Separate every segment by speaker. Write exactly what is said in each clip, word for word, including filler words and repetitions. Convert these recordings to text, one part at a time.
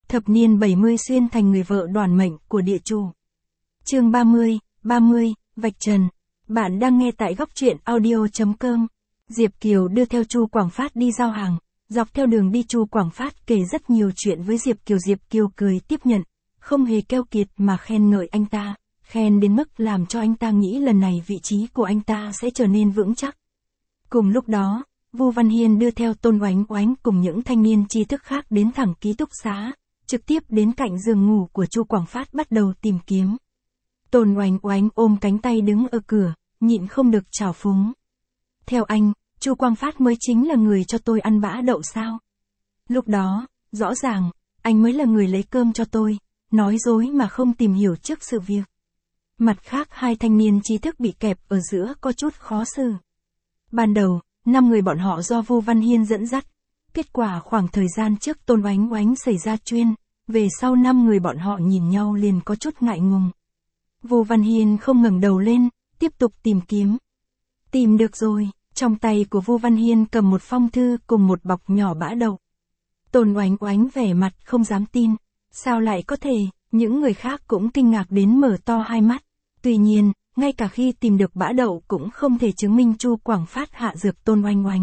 Speaker 1: Thập niên bảy mươi xuyên thành người vợ đoản mệnh của địa chủ. Chương ba mươi, ba mươi, vạch trần. Bạn đang nghe tại góc truyện audio chấm com. Diệp Kiều đưa theo Chu Quảng Phát đi giao hàng. Dọc theo đường đi Chu Quảng Phát kể rất nhiều chuyện với Diệp Kiều. Diệp Kiều cười tiếp nhận, không hề keo kiệt mà khen ngợi anh ta, khen đến mức làm cho anh ta nghĩ lần này vị trí của anh ta sẽ trở nên vững chắc. Cùng lúc đó, Vu Văn Hiên đưa theo Tôn Oánh Oánh cùng những thanh niên tri thức khác đến thẳng ký túc xá, trực tiếp đến cạnh giường ngủ của Chu Quảng Phát bắt đầu tìm kiếm. Tôn Oánh Oánh ôm cánh tay đứng ở cửa, nhịn không được trào phúng. Theo anh, Chu Quảng Phát mới chính là người cho tôi ăn bã đậu sao? Lúc đó, rõ ràng, anh mới là người lấy cơm cho tôi, nói dối mà không tìm hiểu trước sự việc. Mặt khác hai thanh niên trí thức bị kẹp ở giữa có chút khó xử. Ban đầu, năm người bọn họ do Vu Văn Hiên dẫn dắt. Kết quả khoảng thời gian trước Tôn Oánh Oánh xảy ra chuyên, về sau năm người bọn họ nhìn nhau liền có chút ngại ngùng. Vu Văn Hiên không ngẩng đầu lên, tiếp tục tìm kiếm. Tìm được rồi, trong tay của Vu Văn Hiên cầm một phong thư cùng một bọc nhỏ bã đậu. Tôn Oánh Oánh vẻ mặt không dám tin, sao lại có thể, những người khác cũng kinh ngạc đến mở to hai mắt. Tuy nhiên, ngay cả khi tìm được bã đậu cũng không thể chứng minh Chu Quảng Phát hạ dược Tôn Oánh Oánh.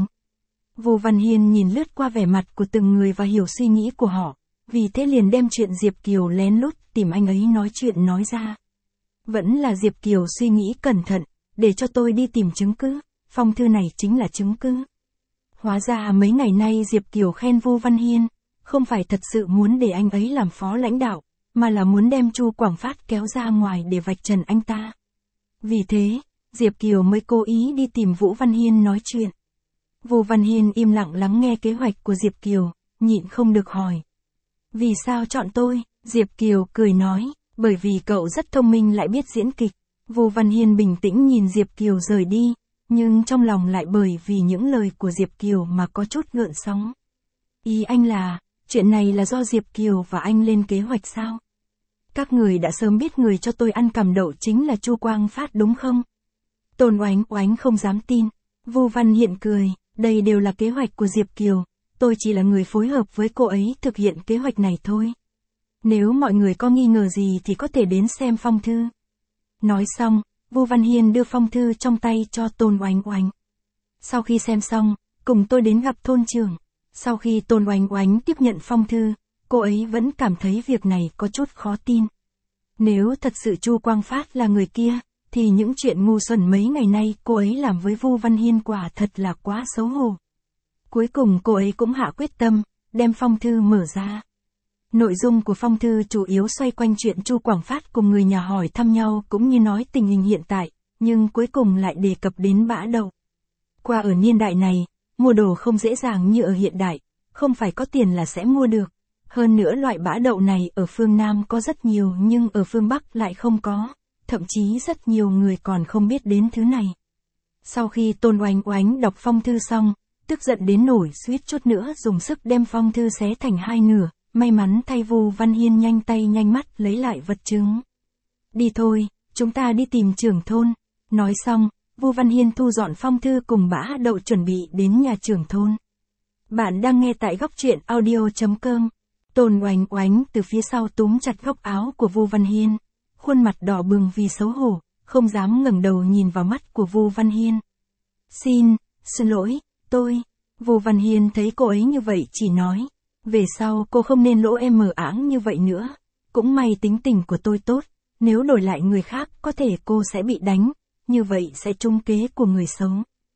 Speaker 1: Vu Văn Hiên nhìn lướt qua vẻ mặt của từng người và hiểu suy nghĩ của họ, vì thế liền đem chuyện Diệp Kiều lén lút tìm anh ấy nói chuyện nói ra. Vẫn là Diệp Kiều suy nghĩ cẩn thận, để cho tôi đi tìm chứng cứ, phong thư này chính là chứng cứ. Hóa ra mấy ngày nay Diệp Kiều khen Vu Văn Hiên, không phải thật sự muốn để anh ấy làm phó lãnh đạo, mà là muốn đem Chu Quảng Phát kéo ra ngoài để vạch trần anh ta. Vì thế, Diệp Kiều mới cố ý đi tìm Vũ Văn Hiên nói chuyện. Vu Văn Hiên im lặng lắng nghe kế hoạch của Diệp Kiều, nhịn không được hỏi. Vì sao chọn tôi? Diệp Kiều cười nói, bởi vì cậu rất thông minh lại biết diễn kịch. Vu Văn Hiên bình tĩnh nhìn Diệp Kiều rời đi, nhưng trong lòng lại bởi vì những lời của Diệp Kiều mà có chút gợn sóng. Ý anh là, chuyện này là do Diệp Kiều và anh lên kế hoạch sao? Các người đã sớm biết người cho tôi ăn cằm đậu chính là Chu Quảng Phát đúng không? Tôn Oánh Oánh không dám tin. Vu Văn Hiên cười, đây đều là kế hoạch của Diệp Kiều, tôi chỉ là người phối hợp với cô ấy thực hiện kế hoạch này thôi. Nếu mọi người có nghi ngờ gì thì có thể đến xem phong thư. Nói xong, Vu Văn Hiên đưa phong thư trong tay cho Tôn Oánh Oánh. Sau khi xem xong, cùng tôi đến gặp thôn trưởng. Sau khi Tôn Oánh Oánh tiếp nhận phong thư, cô ấy vẫn cảm thấy việc này có chút khó tin. Nếu thật sự Chu Quảng Phát là người kia, thì những chuyện ngu xuẩn mấy ngày nay cô ấy làm với Vu Văn Hiên quả thật là quá xấu hổ. Cuối cùng cô ấy cũng hạ quyết tâm, đem phong thư mở ra. Nội dung của phong thư chủ yếu xoay quanh chuyện Chu Quảng Phát cùng người nhà hỏi thăm nhau cũng như nói tình hình hiện tại, nhưng cuối cùng lại đề cập đến bã đậu. Qua ở niên đại này, mua đồ không dễ dàng như ở hiện đại, không phải có tiền là sẽ mua được. Hơn nữa loại bã đậu này ở phương Nam có rất nhiều nhưng ở phương Bắc lại không có, thậm chí rất nhiều người còn không biết đến thứ này. Sau khi Tôn Oánh Oánh đọc phong thư xong, tức giận đến nổi suýt chút nữa dùng sức đem phong thư xé thành hai nửa, may mắn thay Vu Văn Hiên nhanh tay nhanh mắt lấy lại vật chứng. Đi thôi, chúng ta đi tìm trưởng thôn. Nói xong, Vu Văn Hiên thu dọn phong thư cùng bã đậu chuẩn bị đến nhà trưởng thôn. Bạn đang nghe tại góc truyện audio chấm com. Tôn Oánh Oánh từ phía sau túm chặt góc áo của Vu Văn Hiên, khuôn mặt đỏ bừng vì xấu hổ, không dám ngẩng đầu nhìn vào mắt của Vu Văn Hiên. Xin, xin lỗi, tôi. Vu Văn Hiên thấy cô ấy như vậy chỉ nói, về sau cô không nên lỗ em mờ áng như vậy nữa. Cũng may tính tình của tôi tốt, nếu đổi lại người khác có thể cô sẽ bị đánh, như vậy sẽ trúng kế của người xấu.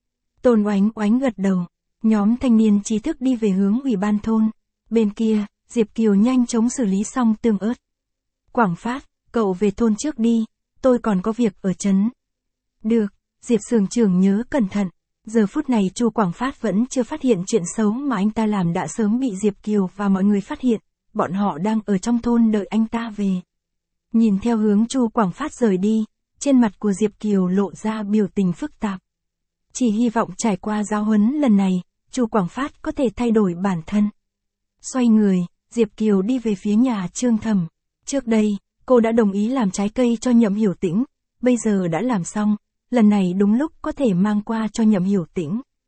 Speaker 1: Tôn Oánh Oánh gật đầu, nhóm thanh niên trí thức đi về hướng ủy ban thôn. Bên kia, Diệp Kiều nhanh chóng xử lý xong tương ớt. Quảng Phát, cậu về thôn trước đi, tôi còn có việc ở trấn. Được, Diệp xưởng trưởng nhớ cẩn thận. Giờ phút này Chu Quảng Phát vẫn chưa phát hiện chuyện xấu mà anh ta làm đã sớm bị Diệp Kiều và mọi người phát hiện, bọn họ đang ở trong thôn đợi anh ta về. Nhìn theo hướng Chu Quảng Phát rời đi, trên mặt của Diệp Kiều lộ ra biểu tình phức tạp. Chỉ hy vọng trải qua giáo huấn lần này, Chu Quảng Phát có thể thay đổi bản thân. Xoay người, Diệp Kiều đi về phía nhà Trương Thẩm. Trước đây, cô đã đồng ý làm trái cây cho Nhậm Hiểu Tĩnh, bây giờ đã làm xong, lần này đúng lúc có thể mang qua cho Nhậm Hiểu Tĩnh.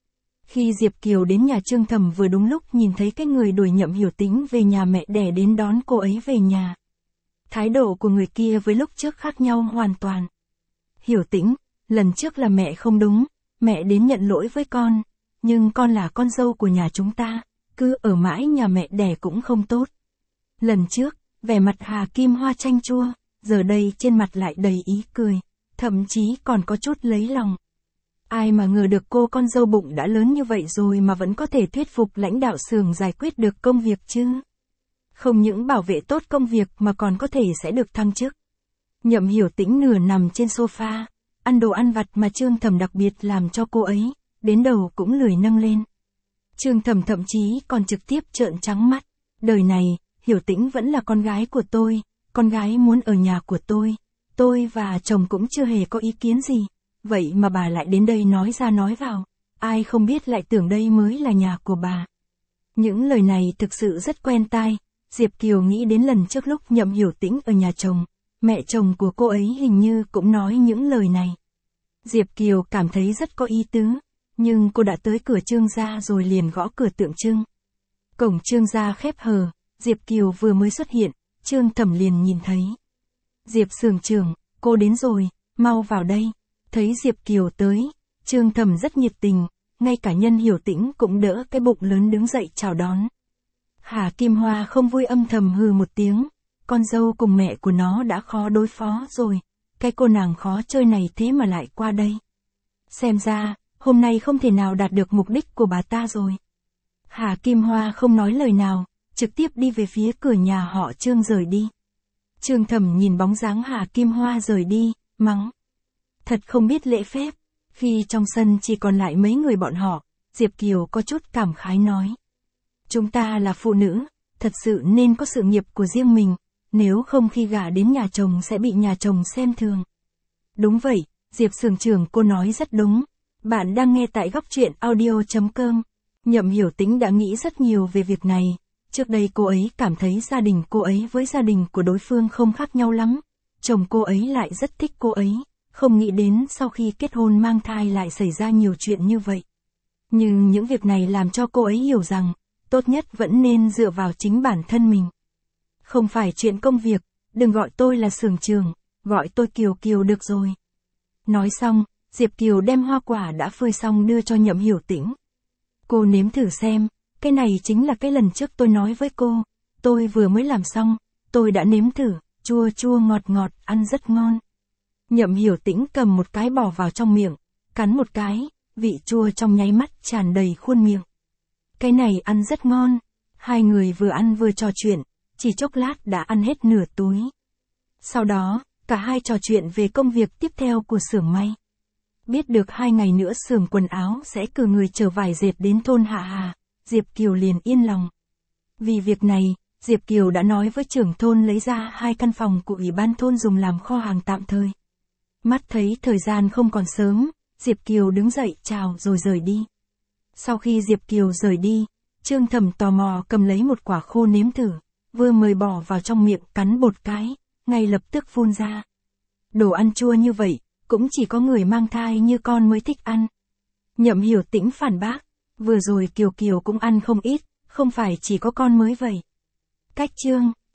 Speaker 1: Khi Diệp Kiều đến nhà Trương Thẩm vừa đúng lúc nhìn thấy cái người đuổi Nhậm Hiểu Tĩnh về nhà mẹ đẻ đến đón cô ấy về nhà. Thái độ của người kia với lúc trước khác nhau hoàn toàn. Hiểu Tĩnh, lần trước là mẹ không đúng, mẹ đến nhận lỗi với con, nhưng con là con dâu của nhà chúng ta, cứ ở mãi nhà mẹ đẻ cũng không tốt. Lần trước, vẻ mặt Hà Kim Hoa chanh chua, giờ đây trên mặt lại đầy ý cười, thậm chí còn có chút lấy lòng. Ai mà ngờ được cô con dâu bụng đã lớn như vậy rồi mà vẫn có thể thuyết phục lãnh đạo xưởng giải quyết được công việc chứ. Không những bảo vệ tốt công việc mà còn có thể sẽ được thăng chức. Nhậm Hiểu Tĩnh nửa nằm trên sofa, ăn đồ ăn vặt mà Trương Thẩm đặc biệt làm cho cô ấy, đến đầu cũng lười nâng lên. Trương Thẩm thậm chí còn trực tiếp trợn trắng mắt, đời này, Hiểu Tĩnh vẫn là con gái của tôi, con gái muốn ở nhà của tôi, tôi và chồng cũng chưa hề có ý kiến gì, vậy mà bà lại đến đây nói ra nói vào, ai không biết lại tưởng đây mới là nhà của bà. Những lời này thực sự rất quen tai, Diệp Kiều nghĩ đến lần trước lúc Nhậm Hiểu Tĩnh ở nhà chồng, mẹ chồng của cô ấy hình như cũng nói những lời này. Diệp Kiều cảm thấy rất có ý tứ, nhưng cô đã tới cửa Trương gia rồi liền gõ cửa tượng trưng. Cổng Trương gia khép hờ, Diệp Kiều vừa mới xuất hiện, Trương Thẩm liền nhìn thấy. Diệp xưởng trưởng, cô đến rồi, mau vào đây. Thấy Diệp Kiều tới, Trương Thẩm rất nhiệt tình, ngay cả Nhân Hiểu Tĩnh cũng đỡ cái bụng lớn đứng dậy chào đón. Hà Kim Hoa không vui âm thầm hừ một tiếng, con dâu cùng mẹ của nó đã khó đối phó rồi, cái cô nàng khó chơi này thế mà lại qua đây. Xem ra, hôm nay không thể nào đạt được mục đích của bà ta rồi. Hà Kim Hoa không nói lời nào, trực tiếp đi về phía cửa nhà họ Trương rời đi. Trương Thẩm nhìn bóng dáng Hà Kim Hoa rời đi, mắng. Thật không biết lễ phép, khi trong sân chỉ còn lại mấy người bọn họ, Diệp Kiều có chút cảm khái nói. Chúng ta là phụ nữ, thật sự nên có sự nghiệp của riêng mình, nếu không khi gả đến nhà chồng sẽ bị nhà chồng xem thường. Đúng vậy, Diệp xưởng trưởng cô nói rất đúng. Bạn đang nghe tại góc truyện audio chấm com. Nhậm Hiểu Tĩnh đã nghĩ rất nhiều về việc này. Trước đây cô ấy cảm thấy gia đình cô ấy với gia đình của đối phương không khác nhau lắm. Chồng cô ấy lại rất thích cô ấy, không nghĩ đến sau khi kết hôn mang thai lại xảy ra nhiều chuyện như vậy. Nhưng những việc này làm cho cô ấy hiểu rằng, tốt nhất vẫn nên dựa vào chính bản thân mình. Không phải chuyện công việc, đừng gọi tôi là xưởng trưởng, gọi tôi Kiều Kiều được rồi. Nói xong, Diệp Kiều đem hoa quả đã phơi xong đưa cho Nhậm Hiểu Tĩnh. Cô nếm thử xem, cái này chính là cái lần trước tôi nói với cô, tôi vừa mới làm xong, tôi đã nếm thử, chua chua ngọt ngọt, ăn rất ngon. Nhậm Hiểu Tĩnh cầm một cái bỏ vào trong miệng, cắn một cái, vị chua trong nháy mắt tràn đầy khuôn miệng. Cái này ăn rất ngon, hai người vừa ăn vừa trò chuyện, chỉ chốc lát đã ăn hết nửa túi. Sau đó, cả hai trò chuyện về công việc tiếp theo của xưởng may. Biết được hai ngày nữa xưởng quần áo sẽ cử người chở vải dệt đến thôn Hạ Hà, Diệp Kiều liền yên lòng. Vì việc này, Diệp Kiều đã nói với trưởng thôn lấy ra hai căn phòng của ủy ban thôn dùng làm kho hàng tạm thời. Mắt thấy thời gian không còn sớm, Diệp Kiều đứng dậy chào rồi rời đi. Sau khi Diệp Kiều rời đi, Trương Thẩm tò mò cầm lấy một quả khô nếm thử, vừa mới bỏ vào trong miệng cắn bột cái, ngay lập tức phun ra. Đồ ăn chua như vậy, cũng chỉ có người mang thai như con mới thích ăn. Nhậm Hiểu Tĩnh phản bác, vừa rồi Kiều Kiều cũng ăn không ít, không phải chỉ có con mới vậy. Cách chương